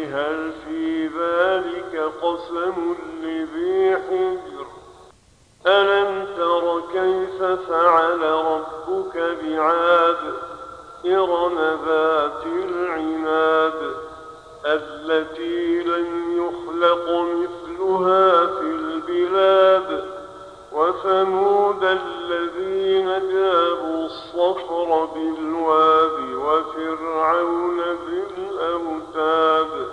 هل في ذلك قسم لذي حجر ألم تر كيف فعل ربك بعاد إرم ذات العماد التي لم يخلق مثلها في البلاد وثمود الذين جابوا الصخر بالواد وفرعون ذي الأوتاد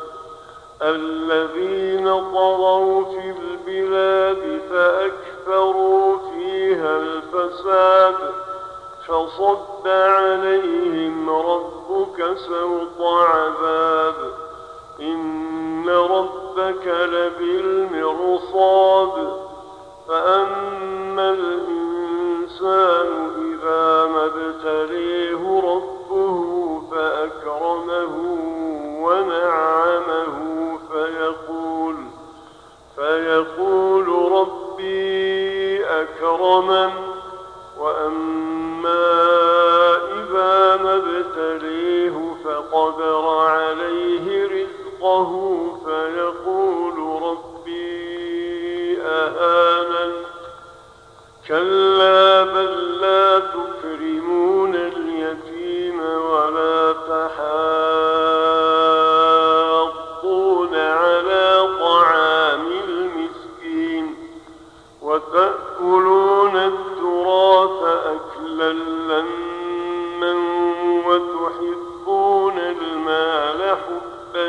الذين طغوا في البلاد فأكثروا فيها الفساد فصد عليهم ربك سوط عذاب إن ربك لبالمرصاد فأما الإنسان إذا ما ابتليه ربه فأكرمه ونعمه فيقول ربي أكرمن وأما إذا ما ابتليه فقدر عليه رزقه فيقول ربي أهانن كلا بل لا تكرمون اليتيم ولا تحاضون على طعام المسكين وتأكلون التراث أكلا لما وتحبون المال حبا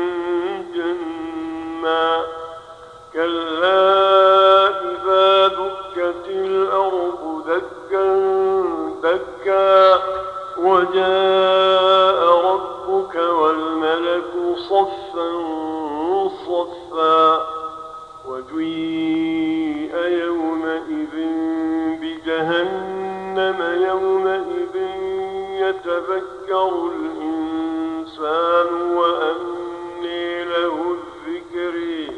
جما كلا إذا دكت الأرض دكا دكا وجاء ربك والملك صفا صفا وجيء يومئذ بجهنم يومئذ يتذكر الإنسان وأنى له الذكر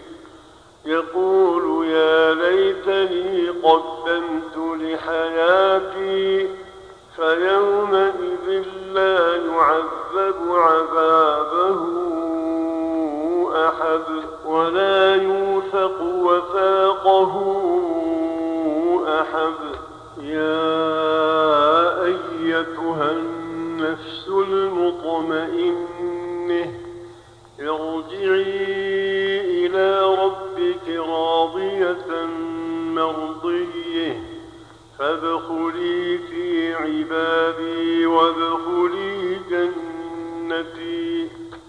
يقول يا ليتني قدمت لحياتي فيومئذ لا يعذب عذابه أحد ولا يوثق وثاقه أحد يا أيتها النفس المطمئنة ارجعي إلى ربك راضية مرضية فادخلي في عبادي وادخلي جنتي